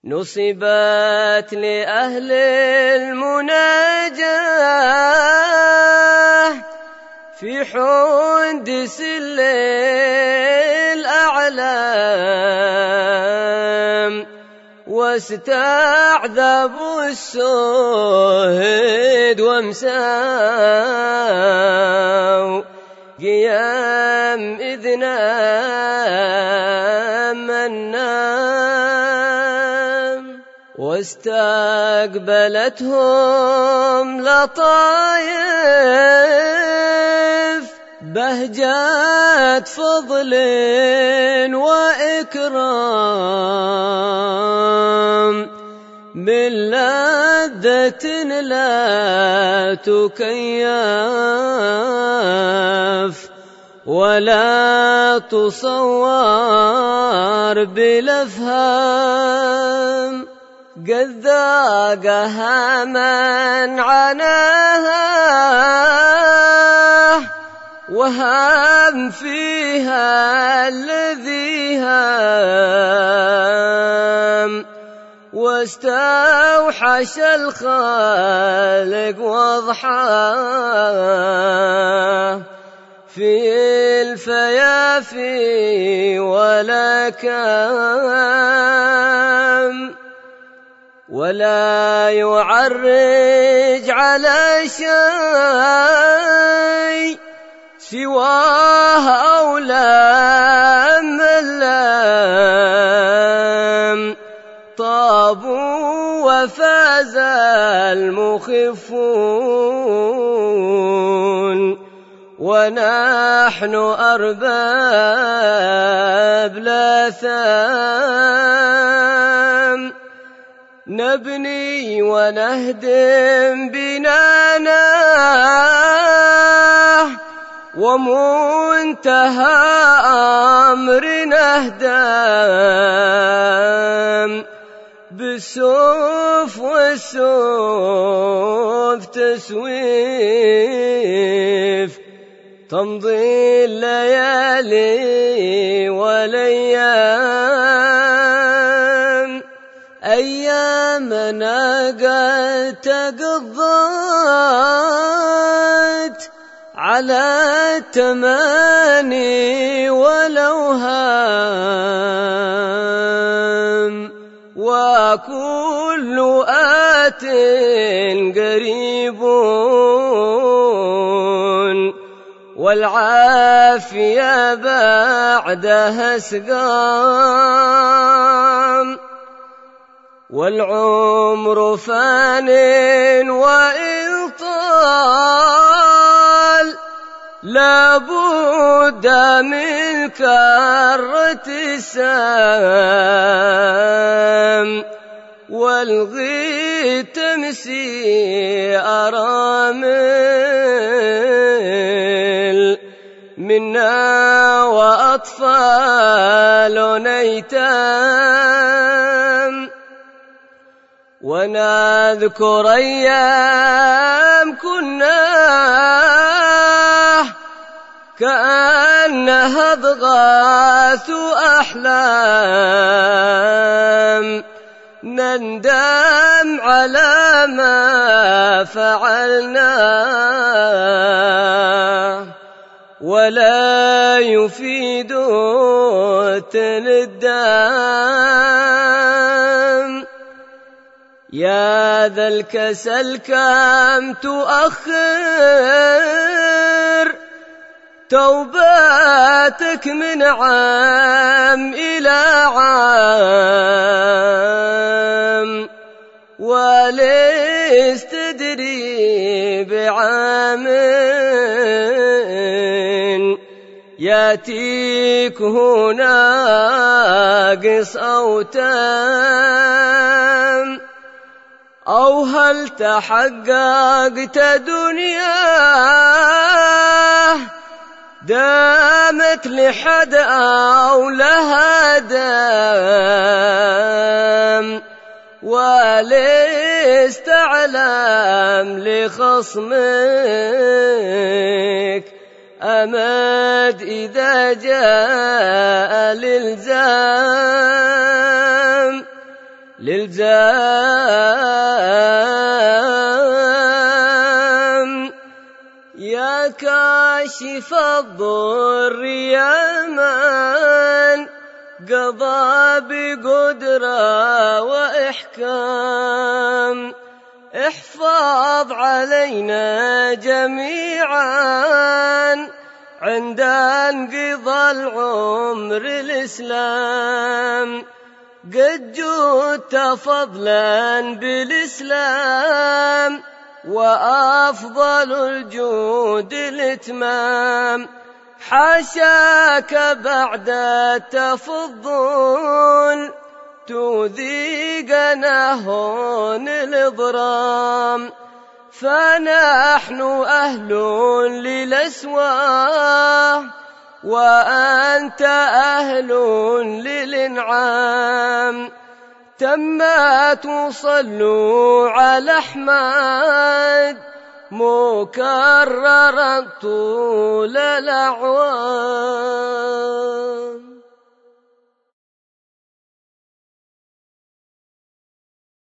نصبت لأهل المناجاة في حندس الليل أعلام، واستعذبوا السهد وامساوا قيام إذ نام النام، واستقبلتهم لطايف بهجات فضل وإكرام، من لذة لا تكيف ولا تصور بالأفهام، قد ذاقها من عناها وهم فيها الذي هام، واستوحش الخالق وضحاه في الفيافي والأكام، ولا يعرج على شيء سواه أولام اللام، طابوا وفاز المخفون، ونحن أرباب لاثام، نبني ونهدم بنانا ومنتهى أمرنا اهدام، بالسوف والسوف تسويف، تمضي الليالي والأيام، أيامنا قد تقضت على التماني والأوهام، وكل آت قريب والعافية بعدها سقام، والعمر فان وإن طال لابد من كرة السام، والغي تمسي أرامل منا وأطفال أيتام، ونذكر أيام كنا كأنها أضغاث أحلام، نندم على ما فعلنا ولا يفيد الندام، يا ذا الكسل كم تؤخر توباتك من عام إلى عام، وليس تدري بعام ياتيك هنا ناقص أو تام، أو هل تحققت دنياه دامت لحد أو لها دام، وليس تعلم لخصمك أمد إذا جاء الإلزام، للزام. يا كاشف الضر يا من قضى بقدرة وإحكام، احفظ علينا جميعا عند انقضى العمر الإسلام. قد جدت فضلا بالإسلام وأفضل الجود الإتمام، حاشاك بعد التفضل تذيقنا هون الإضرام. فنحن أهل للأسواه وأنت أهل للإنعام. تما تصلوا على أحمد مكررا طول الأعوام.